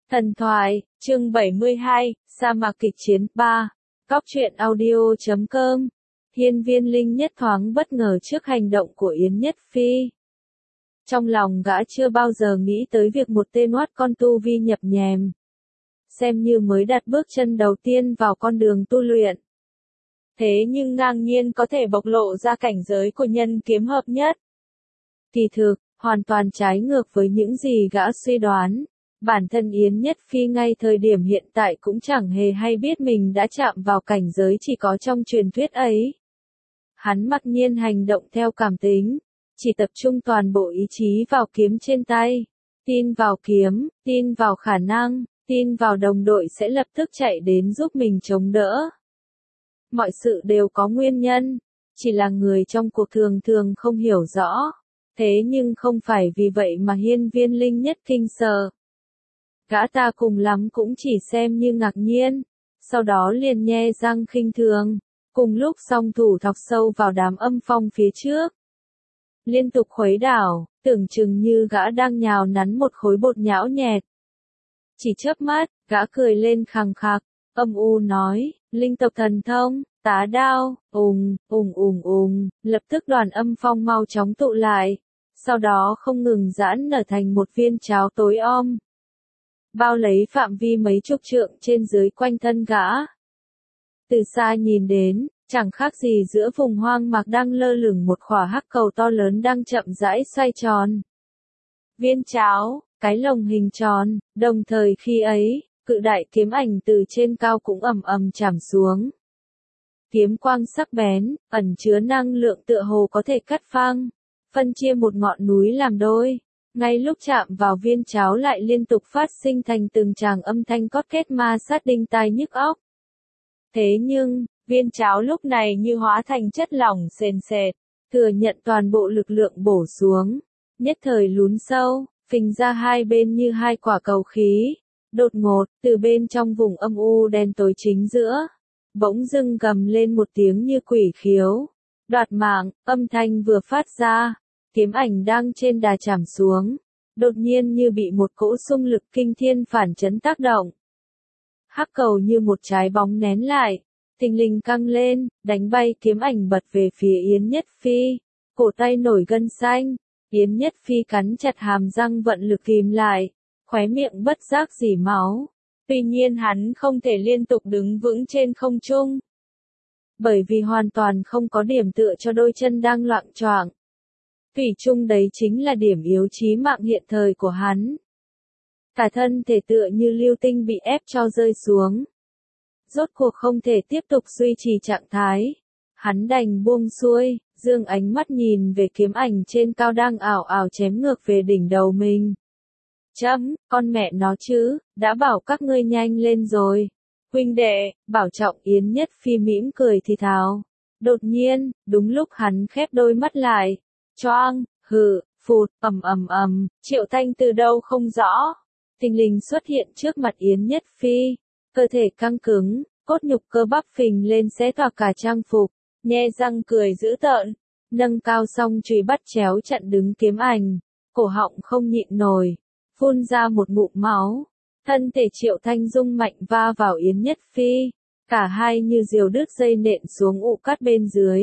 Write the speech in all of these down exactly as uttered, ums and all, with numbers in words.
Thần thoại, chương bảy mươi hai, sa mạc kịch chiến ba. Góc truyện audio chấm com. Hiên Viên Linh Nhất thoáng bất ngờ trước hành động của Yến Nhất Phi. Trong lòng gã chưa bao giờ nghĩ tới việc một tên oát con tu vi nhập nhèm. Xem như mới đặt bước chân đầu tiên vào con đường tu luyện. Thế nhưng ngang nhiên có thể bộc lộ ra cảnh giới của nhân kiếm hợp nhất. Kỳ thực, hoàn toàn trái ngược với những gì gã suy đoán. Bản thân Yến Nhất Phi ngay thời điểm hiện tại cũng chẳng hề hay biết mình đã chạm vào cảnh giới chỉ có trong truyền thuyết ấy. Hắn mặc nhiên hành động theo cảm tính, chỉ tập trung toàn bộ ý chí vào kiếm trên tay, tin vào kiếm, tin vào khả năng, tin vào đồng đội sẽ lập tức chạy đến giúp mình chống đỡ. Mọi sự đều có nguyên nhân, chỉ là người trong cuộc thường thường không hiểu rõ, thế nhưng không phải vì vậy mà Hiên Viên Linh Nhất kinh sợ. Gã ta cùng lắm cũng chỉ xem như ngạc nhiên, sau đó liền nhe răng khinh thường, cùng lúc song thủ thọc sâu vào đám âm phong phía trước. Liên tục khuấy đảo, tưởng chừng như gã đang nhào nắn một khối bột nhão nhẹt. Chỉ chớp mắt, gã cười lên khằng khặc, âm u nói, linh tộc thần thông, tá đao, ùng, ùng ùng ùng, lập tức đoàn âm phong mau chóng tụ lại, sau đó không ngừng giãn nở thành một viên cháo tối om. Bao lấy phạm vi mấy chục trượng trên dưới quanh thân gã. Từ xa nhìn đến, chẳng khác gì giữa vùng hoang mạc đang lơ lửng một khỏa hắc cầu to lớn đang chậm rãi xoay tròn. Viên cháo, cái lồng hình tròn, đồng thời khi ấy, cự đại kiếm ảnh từ trên cao cũng ầm ầm chạm xuống. Kiếm quang sắc bén, ẩn chứa năng lượng tựa hồ có thể cắt phăng, phân chia một ngọn núi làm đôi. Ngay lúc chạm vào viên cháo lại liên tục phát sinh thành từng tràng âm thanh cót két ma sát đinh tai nhức óc. Thế nhưng, viên cháo lúc này như hóa thành chất lỏng sền sệt, thừa nhận toàn bộ lực lượng bổ xuống, nhất thời lún sâu, phình ra hai bên như hai quả cầu khí. Đột ngột, từ bên trong vùng âm u đen tối chính giữa, bỗng dưng gầm lên một tiếng như quỷ khiếu. Đoạt mạng, âm thanh vừa phát ra. Kiếm ảnh đang trên đà chạm xuống, đột nhiên như bị một cỗ xung lực kinh thiên phản chấn tác động. Hắc cầu như một trái bóng nén lại, thình lình căng lên, đánh bay kiếm ảnh bật về phía Yến Nhất Phi, cổ tay nổi gân xanh, Yến Nhất Phi cắn chặt hàm răng vận lực kìm lại, khóe miệng bất giác rỉ máu. Tuy nhiên hắn không thể liên tục đứng vững trên không trung, bởi vì hoàn toàn không có điểm tựa cho đôi chân đang loạng choạng. Thủy chung đấy chính là điểm yếu chí mạng hiện thời của hắn. Cả thân thể tựa như lưu tinh bị ép cho rơi xuống. Rốt cuộc không thể tiếp tục duy trì trạng thái. Hắn đành buông xuôi, dương ánh mắt nhìn về kiếm ảnh trên cao đang ảo ảo chém ngược về đỉnh đầu mình. Chấm, con mẹ nó chứ, đã bảo các ngươi nhanh lên rồi. Huynh đệ, bảo trọng. Yến Nhất Phi mỉm cười thì thào. Đột nhiên, đúng lúc hắn khép đôi mắt lại. Choang, hừ, phụt, ầm ầm ầm, Triệu Thanh từ đâu không rõ, thình lình xuất hiện trước mặt Yến Nhất Phi, cơ thể căng cứng, cốt nhục cơ bắp phình lên xé toạc cả trang phục, nhe răng cười dữ tợn, nâng cao song chùy bắt chéo chặn đứng kiếm ảnh, cổ họng không nhịn nổi, phun ra một ngụm máu, thân thể Triệu Thanh rung mạnh va vào Yến Nhất Phi, cả hai như diều đứt dây nện xuống ụ cát bên dưới.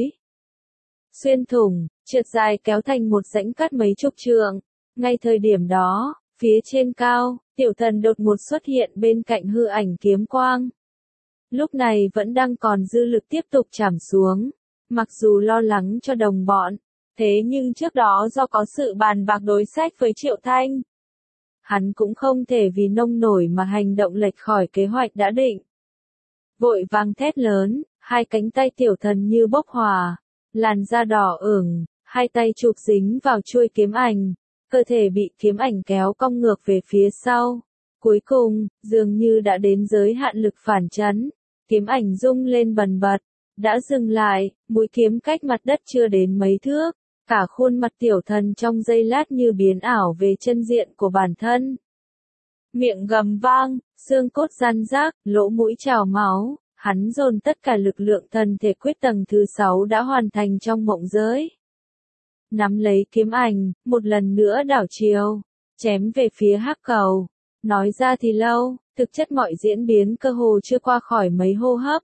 Xuyên thủng, trượt dài kéo thành một rãnh cắt mấy chục trượng. Ngay thời điểm đó, phía trên cao, tiểu thần đột ngột xuất hiện bên cạnh hư ảnh kiếm quang. Lúc này vẫn đang còn dư lực tiếp tục chảm xuống. Mặc dù lo lắng cho đồng bọn, thế nhưng trước đó do có sự bàn bạc đối sách với Triệu Thanh, hắn cũng không thể vì nông nổi mà hành động lệch khỏi kế hoạch đã định. Vội vàng thét lớn, hai cánh tay tiểu thần như bốc hỏa. Làn da đỏ ửng, hai tay chụp dính vào chuôi kiếm ảnh, cơ thể bị kiếm ảnh kéo cong ngược về phía sau. Cuối cùng, dường như đã đến giới hạn lực phản chấn, kiếm ảnh rung lên bần bật, đã dừng lại, mũi kiếm cách mặt đất chưa đến mấy thước, cả khuôn mặt tiểu thần trong giây lát như biến ảo về chân diện của bản thân. Miệng gầm vang, xương cốt răn rác, lỗ mũi trào máu. Hắn dồn tất cả lực lượng thần thể quyết tầng thứ sáu đã hoàn thành trong mộng giới. Nắm lấy kiếm ảnh, một lần nữa đảo chiều, chém về phía hắc cầu. nói ra thì lâu, thực chất mọi diễn biến cơ hồ chưa qua khỏi mấy hô hấp.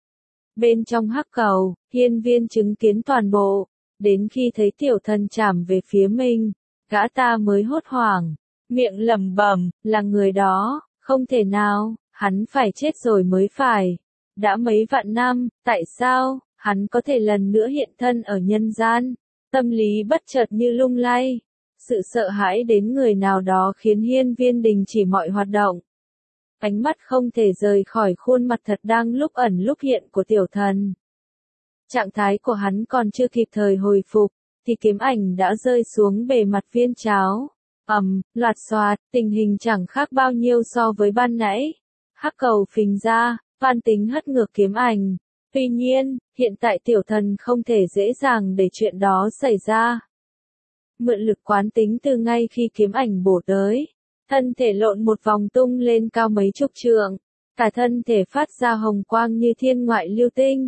Bên trong hắc cầu, hiên viên chứng kiến toàn bộ, đến khi thấy tiểu thần chạm về phía mình, gã ta mới hốt hoảng, miệng lẩm bẩm, là người đó, không thể nào, hắn phải chết rồi mới phải. Đã mấy vạn năm, tại sao, hắn có thể lần nữa hiện thân ở nhân gian? Tâm lý bất chợt như lung lay. Sự sợ hãi đến người nào đó khiến hiên viên đình chỉ mọi hoạt động. Ánh mắt không thể rời khỏi khuôn mặt thật đang lúc ẩn lúc hiện của tiểu thần. Trạng thái của hắn còn chưa kịp thời hồi phục, thì kiếm ảnh đã rơi xuống bề mặt viên cháo. Ầm, loạt xoạt, tình hình chẳng khác bao nhiêu so với ban nãy. Hắc cầu phình ra, van tính hất ngược kiếm ảnh. Tuy nhiên, hiện tại tiểu thần không thể dễ dàng để chuyện đó xảy ra. Mượn lực quán tính từ ngay khi kiếm ảnh bổ tới, thân thể lộn một vòng tung lên cao mấy chục trượng, cả thân thể phát ra hồng quang như thiên ngoại lưu tinh.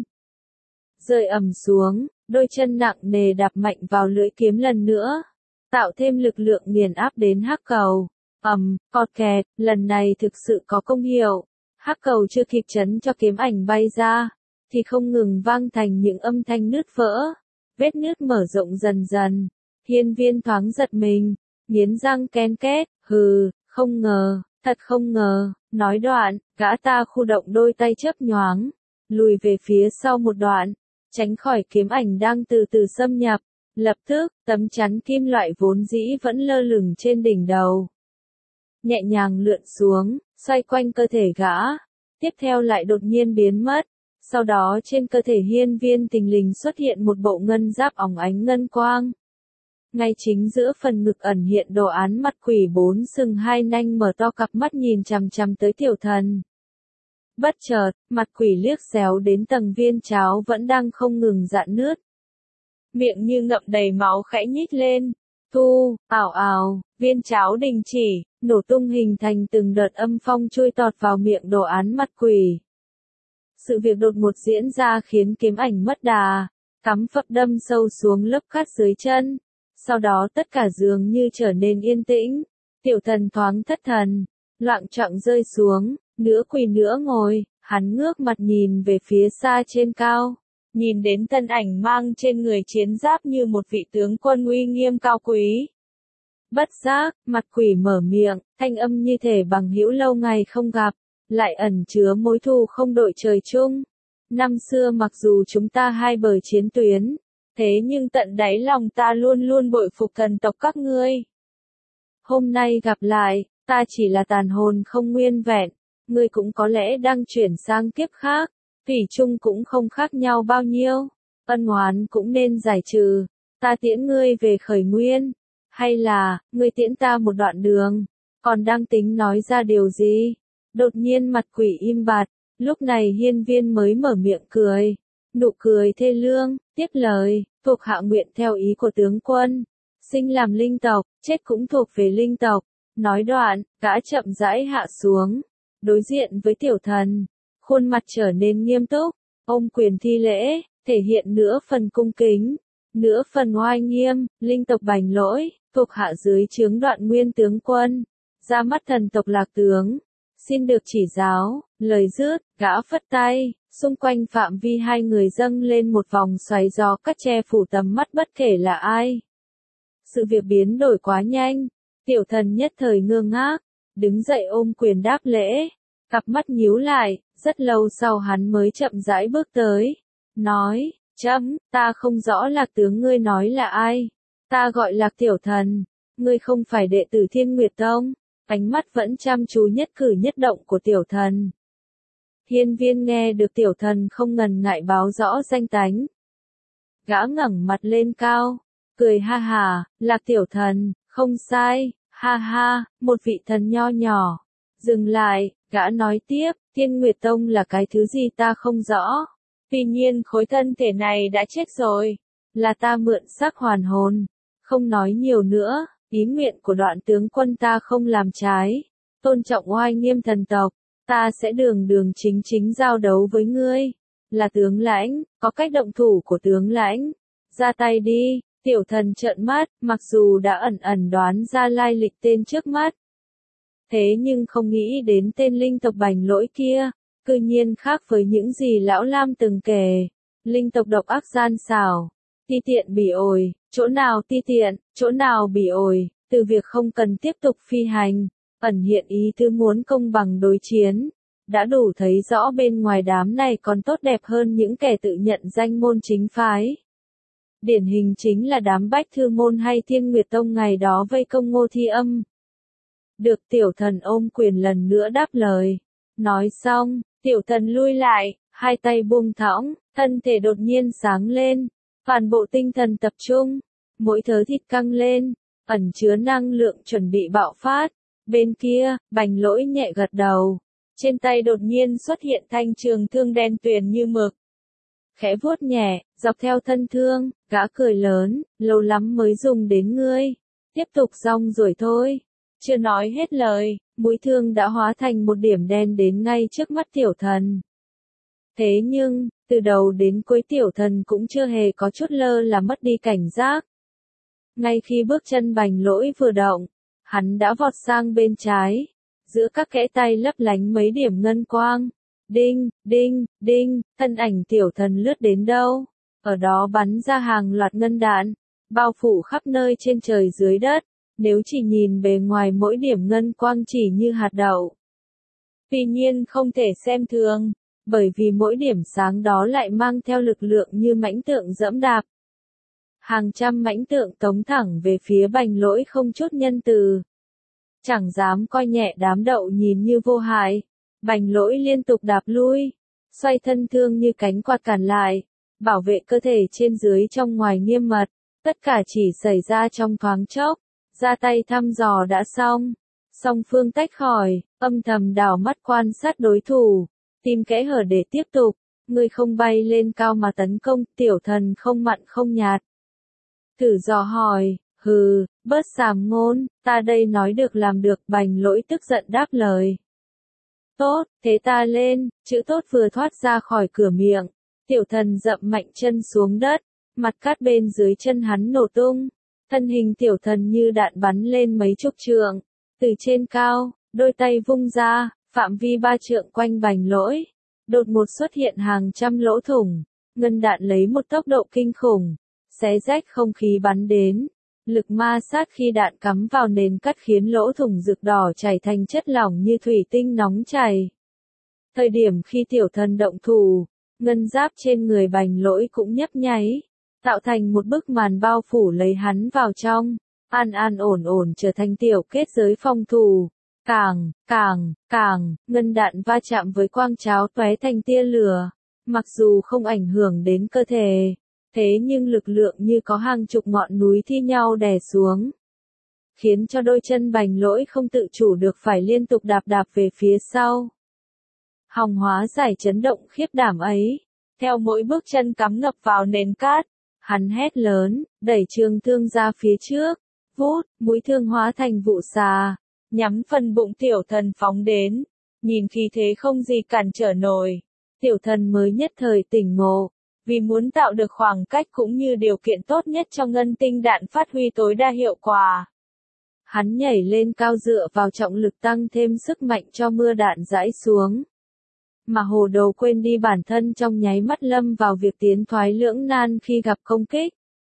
Rơi ầm xuống, đôi chân nặng nề đạp mạnh vào lưỡi kiếm lần nữa, tạo thêm lực lượng nghiền áp đến hắc cầu. Ầm, cọt kẹt, lần này thực sự có công hiệu. Hắc cầu chưa kịp chấn cho kiếm ảnh bay ra, thì không ngừng vang thành những âm thanh nứt vỡ, vết nứt mở rộng dần dần. Hiên viên thoáng giật mình, nghiến răng ken két, hừ, không ngờ, thật không ngờ, nói đoạn, gã ta khu động đôi tay chớp nhoáng, lùi về phía sau một đoạn, tránh khỏi kiếm ảnh đang từ từ xâm nhập. Lập tức, tấm chắn kim loại vốn dĩ vẫn lơ lửng trên đỉnh đầu, nhẹ nhàng lượn xuống, xoay quanh cơ thể gã, tiếp theo lại đột nhiên biến mất. Sau đó trên cơ thể hiên viên tình lình xuất hiện một bộ ngân giáp óng ánh ngân quang. Ngay chính giữa phần ngực ẩn hiện đồ án mặt quỷ bốn sừng hai nanh mở to cặp mắt nhìn chằm chằm tới tiểu thần. Bất chợt, mặt quỷ liếc xéo đến tầng viên cháo vẫn đang không ngừng rạn nứt. Miệng như ngậm đầy máu khẽ nhích lên. Thu, ảo ảo, viên cháo đình chỉ, nổ tung hình thành từng đợt âm phong chui tọt vào miệng đồ án mặt quỷ. Sự việc đột ngột diễn ra khiến kiếm ảnh mất đà, cắm phập đâm sâu xuống lớp cát dưới chân. Sau đó tất cả dường như trở nên yên tĩnh, tiểu thần thoáng thất thần, loạng choạng rơi xuống, nửa quỳ nửa ngồi, hắn ngước mặt nhìn về phía xa trên cao, nhìn đến thân ảnh mang trên người chiến giáp như một vị tướng quân uy nghiêm cao quý. Bất giác, mặt quỷ mở miệng, thanh âm như thể bằng hữu lâu ngày không gặp, lại ẩn chứa mối thù không đội trời chung. Năm xưa mặc dù chúng ta hai bờ chiến tuyến, thế nhưng tận đáy lòng ta luôn luôn bội phục thần tộc các ngươi. Hôm nay gặp lại, ta chỉ là tàn hồn không nguyên vẹn, ngươi cũng có lẽ đang chuyển sang kiếp khác, thủy chung cũng không khác nhau bao nhiêu, ân oán cũng nên giải trừ, ta tiễn ngươi về khởi nguyên, hay là, ngươi tiễn ta một đoạn đường, còn đang tính nói ra điều gì? Đột nhiên mặt quỷ im bặt, lúc này hiên viên mới mở miệng cười. Nụ cười thê lương, tiếp lời, thuộc hạ nguyện theo ý của tướng quân. Sinh làm linh tộc, chết cũng thuộc về linh tộc. Nói đoạn, gã chậm rãi hạ xuống, đối diện với tiểu thần. Khuôn mặt trở nên nghiêm túc, ôm quyền thi lễ, thể hiện nửa phần cung kính, nửa phần oai nghiêm. Linh tộc Bành Lỗi, thuộc hạ dưới trướng Đoạn Nguyên tướng quân. Ra mắt thần tộc Lạc tướng. Xin được chỉ giáo, lời dứt, gã phất tay, xung quanh phạm vi hai người dâng lên một vòng xoáy gió cắt che phủ tầm mắt bất kể là ai. Sự việc biến đổi quá nhanh, tiểu thần nhất thời ngơ ngác, đứng dậy ôm quyền đáp lễ, cặp mắt nhíu lại, rất lâu sau hắn mới chậm rãi bước tới, nói, chấm, ta không rõ Lạc tướng ngươi nói là ai, ta gọi Lạc tiểu thần, ngươi không phải đệ tử Thiên Nguyệt Tông. Ánh mắt vẫn chăm chú nhất cử nhất động của tiểu thần. Hiên viên nghe được tiểu thần không ngần ngại báo rõ danh tánh. Gã ngẩng mặt lên cao, cười ha hà, Lạc tiểu thần, không sai, ha ha, một vị thần nho nhỏ. Dừng lại, gã nói tiếp, Thiên Nguyệt Tông là cái thứ gì ta không rõ. Tuy nhiên khối thân thể này đã chết rồi, là ta mượn xác hoàn hồn, không nói nhiều nữa. Ý nguyện của Đoạn tướng quân ta không làm trái, tôn trọng oai nghiêm thần tộc, ta sẽ đường đường chính chính giao đấu với ngươi, là tướng lãnh, có cách động thủ của tướng lãnh, ra tay đi. Tiểu thần trợn mắt, mặc dù đã ẩn ẩn đoán ra lai lịch tên trước mắt, Thế nhưng không nghĩ đến tên linh tộc Bành Lỗi kia, cư nhiên khác với những gì lão Lam từng kể. Linh tộc độc ác gian xảo, ti tiện bỉ ổi, chỗ nào ti tiện, chỗ nào bỉ ổi, từ việc không cần tiếp tục phi hành, ẩn hiện ý tứ muốn công bằng đối chiến, đã đủ thấy rõ bên ngoài đám này còn tốt đẹp hơn những kẻ tự nhận danh môn chính phái. Điển hình chính là đám Bách Thư Môn hay Thiên Nguyệt Tông ngày đó vây công Ngô Thi Âm. Được tiểu thần ôm quyền lần nữa đáp lời. Nói xong, tiểu thần lui lại, hai tay buông thõng, thân thể đột nhiên sáng lên, toàn bộ tinh thần tập trung, mỗi thớ thịt căng lên, ẩn chứa năng lượng chuẩn bị bạo phát. Bên kia, Bành Lỗi nhẹ gật đầu, trên tay đột nhiên xuất hiện thanh trường thương đen tuyền như mực. Khẽ vuốt nhẹ, dọc theo thân thương, gã cười lớn, lâu lắm mới dùng đến ngươi, tiếp tục rong ruổi thôi. Chưa nói hết lời, mũi thương đã hóa thành một điểm đen đến ngay trước mắt tiểu thần. Thế nhưng, từ đầu đến cuối tiểu thần cũng chưa hề có chút lơ là mất đi cảnh giác. Ngay khi bước chân Bành Lỗi vừa động, hắn đã vọt sang bên trái, giữa các kẽ tay lấp lánh mấy điểm ngân quang. Đinh, đinh, đinh, thân ảnh tiểu thần lướt đến đâu, ở đó bắn ra hàng loạt ngân đạn, bao phủ khắp nơi trên trời dưới đất, nếu chỉ nhìn bề ngoài mỗi điểm ngân quang chỉ như hạt đậu. Tuy nhiên không thể xem thường, bởi vì mỗi điểm sáng đó lại mang theo lực lượng như mãnh tượng dẫm đạp. Hàng trăm mãnh tượng tống thẳng về phía Bành Lỗi không chút nhân từ. Chẳng dám coi nhẹ đám đậu nhìn như vô hại. Bành Lỗi liên tục đạp lui, xoay thân thương như cánh quạt cản lại, bảo vệ cơ thể trên dưới trong ngoài nghiêm mật, tất cả chỉ xảy ra trong thoáng chốc, ra tay thăm dò đã xong, song phương tách khỏi, âm thầm đảo mắt quan sát đối thủ, tìm kẽ hở để tiếp tục, người không bay lên cao mà tấn công, tiểu thần không mặn không nhạt. Thử dò hỏi, hừ, bớt sàm ngôn, ta đây nói được làm được, Bành Lỗi tức giận đáp lời. Tốt, thế ta lên, chữ tốt vừa thoát ra khỏi cửa miệng, tiểu thần dậm mạnh chân xuống đất, mặt cát bên dưới chân hắn nổ tung, thân hình tiểu thần như đạn bắn lên mấy chục trượng, từ trên cao, đôi tay vung ra, phạm vi ba trượng quanh Bành Lỗi, đột ngột xuất hiện hàng trăm lỗ thủng, ngân đạn lấy một tốc độ kinh khủng, xé rách không khí bắn đến. Lực ma sát khi đạn cắm vào nền cắt khiến lỗ thủng rực đỏ chảy thành chất lỏng như thủy tinh nóng chảy. Thời điểm khi tiểu thần động thủ, ngân giáp trên người Bành Lỗi cũng nhấp nháy, tạo thành một bức màn bao phủ lấy hắn vào trong, an an ổn ổn trở thành tiểu kết giới phòng thủ. Càng, càng, càng, ngân đạn va chạm với quang cháo tóe thành tia lửa, mặc dù không ảnh hưởng đến cơ thể. Thế nhưng lực lượng như có hàng chục ngọn núi thi nhau đè xuống, khiến cho đôi chân Bành Lỗi không tự chủ được phải liên tục đạp đạp về phía sau. Hòng hóa giải chấn động khiếp đảm ấy, theo mỗi bước chân cắm ngập vào nền cát, hắn hét lớn, đẩy trường thương ra phía trước, vút, mũi thương hóa thành vụ xà, nhắm phần bụng tiểu thần phóng đến, nhìn khí thế không gì cản trở nổi, tiểu thần mới nhất thời tỉnh ngộ. Vì muốn tạo được khoảng cách cũng như điều kiện tốt nhất cho ngân tinh đạn phát huy tối đa hiệu quả. Hắn nhảy lên cao dựa vào trọng lực tăng thêm sức mạnh cho mưa đạn rải xuống. Mà hồ đồ quên đi bản thân trong nháy mắt lâm vào việc tiến thoái lưỡng nan khi gặp công kích.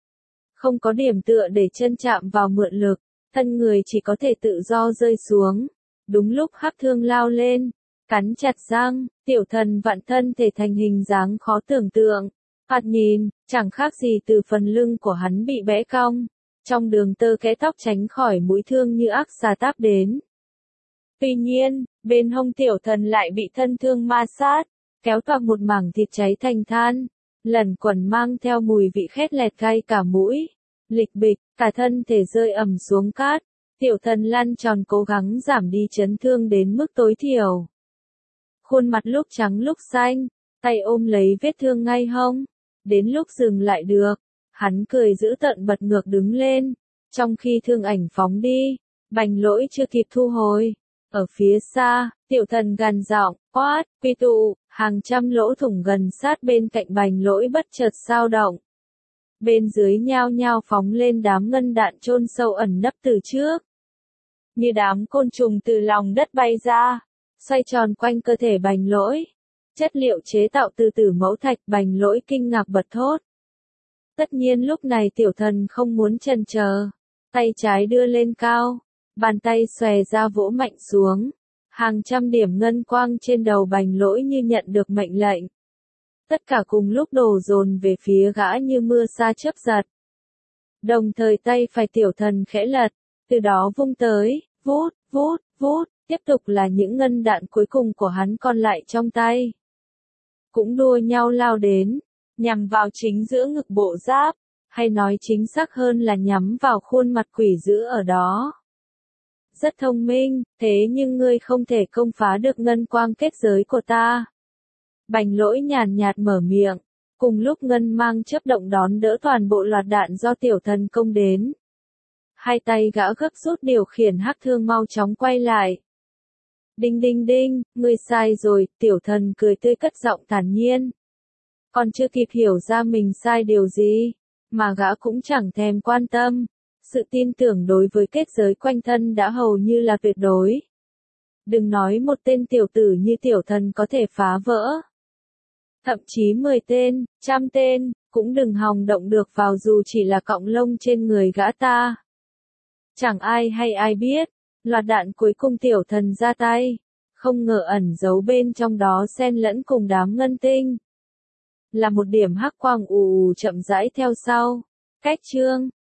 Không có điểm tựa để chân chạm vào mượn lực, thân người chỉ có thể tự do rơi xuống. Đúng lúc hắc thương lao lên, cắn chặt răng, tiểu thần vặn thân thể thành hình dáng khó tưởng tượng. Thoạt nhìn, chẳng khác gì từ phần lưng của hắn bị bẽ cong, trong đường tơ kẽ tóc tránh khỏi mũi thương như ác xà táp đến. Tuy nhiên, bên hông tiểu thần lại bị thân thương ma sát, kéo toạc một mảng thịt cháy thành than, lẩn quẩn mang theo mùi vị khét lẹt cay cả mũi, lịch bịch, cả thân thể rơi ầm xuống cát, tiểu thần lăn tròn cố gắng giảm đi chấn thương đến mức tối thiểu. Khuôn mặt lúc trắng lúc xanh, tay ôm lấy vết thương ngay hông. Đến lúc dừng lại được, hắn cười giữ tợn bật ngược đứng lên, trong khi thương ảnh phóng đi, Bành Lỗi chưa kịp thu hồi. Ở phía xa, tiểu thần gằn giọng, quát, quy tụ, hàng trăm lỗ thủng gần sát bên cạnh Bành Lỗi bất chợt dao động. Bên dưới nhao nhao phóng lên đám ngân đạn chôn sâu ẩn nấp từ trước. như đám côn trùng từ lòng đất bay ra, xoay tròn quanh cơ thể Bành Lỗi. Chất liệu chế tạo từ tử mẫu thạch. Bành Lỗi kinh ngạc bật thốt. Tất nhiên lúc này tiểu thần không muốn chần chờ, tay trái đưa lên cao, bàn tay xòe ra vỗ mạnh xuống. Hàng trăm điểm ngân quang trên đầu Bành Lỗi như nhận được mệnh lệnh. Tất cả cùng lúc đổ dồn về phía gã như mưa sa chớp giật. Đồng thời tay phải tiểu thần khẽ lật, từ đó vung tới, vút, vút, vút, tiếp tục là những ngân đạn cuối cùng của hắn còn lại trong tay. Cũng đua nhau lao đến, nhằm vào chính giữa ngực bộ giáp, hay nói chính xác hơn là nhắm vào khuôn mặt quỷ dữ ở đó. Rất thông minh, thế nhưng ngươi không thể công phá được ngân quang kết giới của ta. Bành Lỗi nhàn nhạt mở miệng, cùng lúc ngân mang chớp động đón đỡ toàn bộ loạt đạn do tiểu thần công đến. Hai tay gã gấp rút điều khiển hắc thương mau chóng quay lại. Đinh đinh đinh, ngươi sai rồi, tiểu thần cười tươi cất giọng thản nhiên. Còn chưa kịp hiểu ra mình sai điều gì, mà gã cũng chẳng thèm quan tâm. Sự tin tưởng đối với kết giới quanh thân đã hầu như là tuyệt đối. Đừng nói một tên tiểu tử như tiểu thần có thể phá vỡ. Thậm chí mười tên, trăm tên, cũng đừng hòng động được vào dù chỉ là cọng lông trên người gã ta. Chẳng ai hay ai biết, loạt đạn cuối cùng tiểu thần ra tay, không ngờ ẩn giấu bên trong đó xen lẫn cùng đám ngân tinh. Là một điểm hắc quang ù ù chậm rãi theo sau. Cách chương